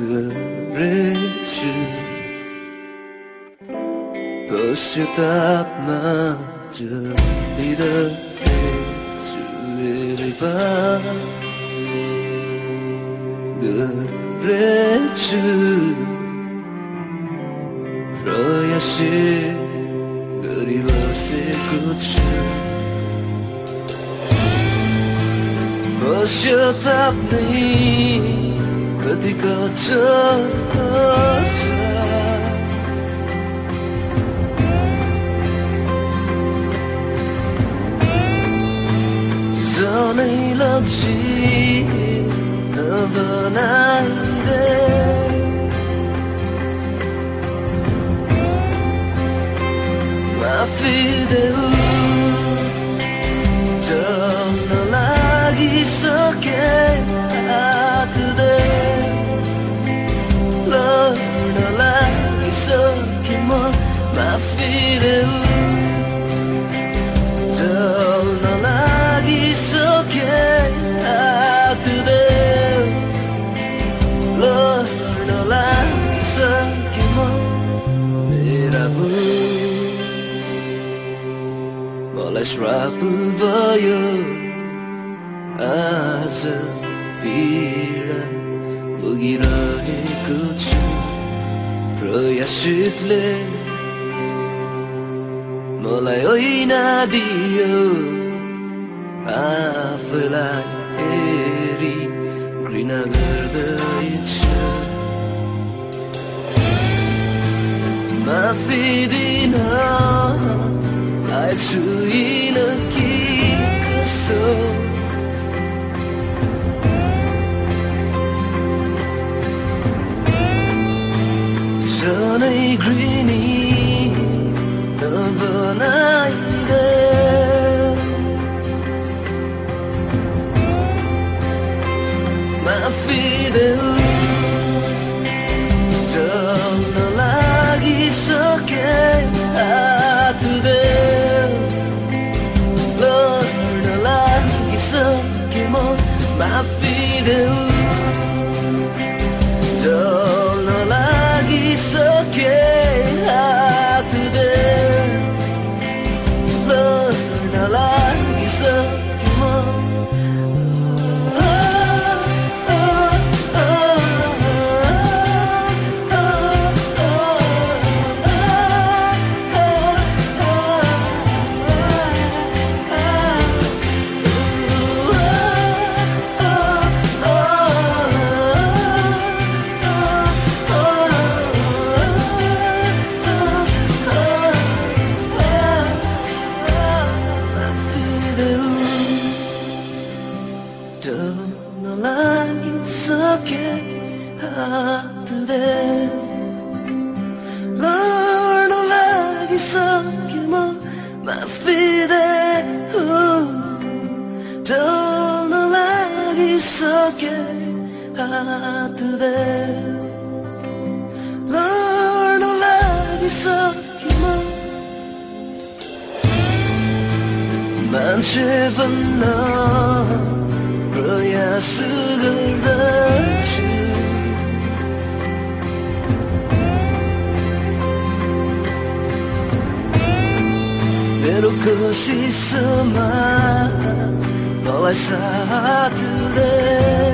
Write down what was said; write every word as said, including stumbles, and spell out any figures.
그랬지 pagkatapmaca diretsueliba 그랬지 proyasi 그리웠을구치 pagkatapni ketika terasa Zanai laci navanade Mafideu Jangan lagi sakit hati Lana lagi sakit mo Mafideu Jangan lagi sakit hati Lana lagi sakit mo Merabu Molas rapu भयो आज पीडा भोगिरहेको छु प्रयासले मलाई होइन दियो आफैलाई हेरी घृणा गर्दैछ माफी दिन छुइन कि कसो Janai grini nabanaide Mafideu Jangan lagi sakit hati Lana lagi sakit mo Mafideu Jangan lagi sakit hati Lana lagi sakit mo Jangan lagi sakit hati Lana lagi sakit mo Mafideu Jangan lagi sakit hati Lana lagi sakit mo Manusia benar प्रयास गर्दछु मेरो कोसिसमा मलाई साथ they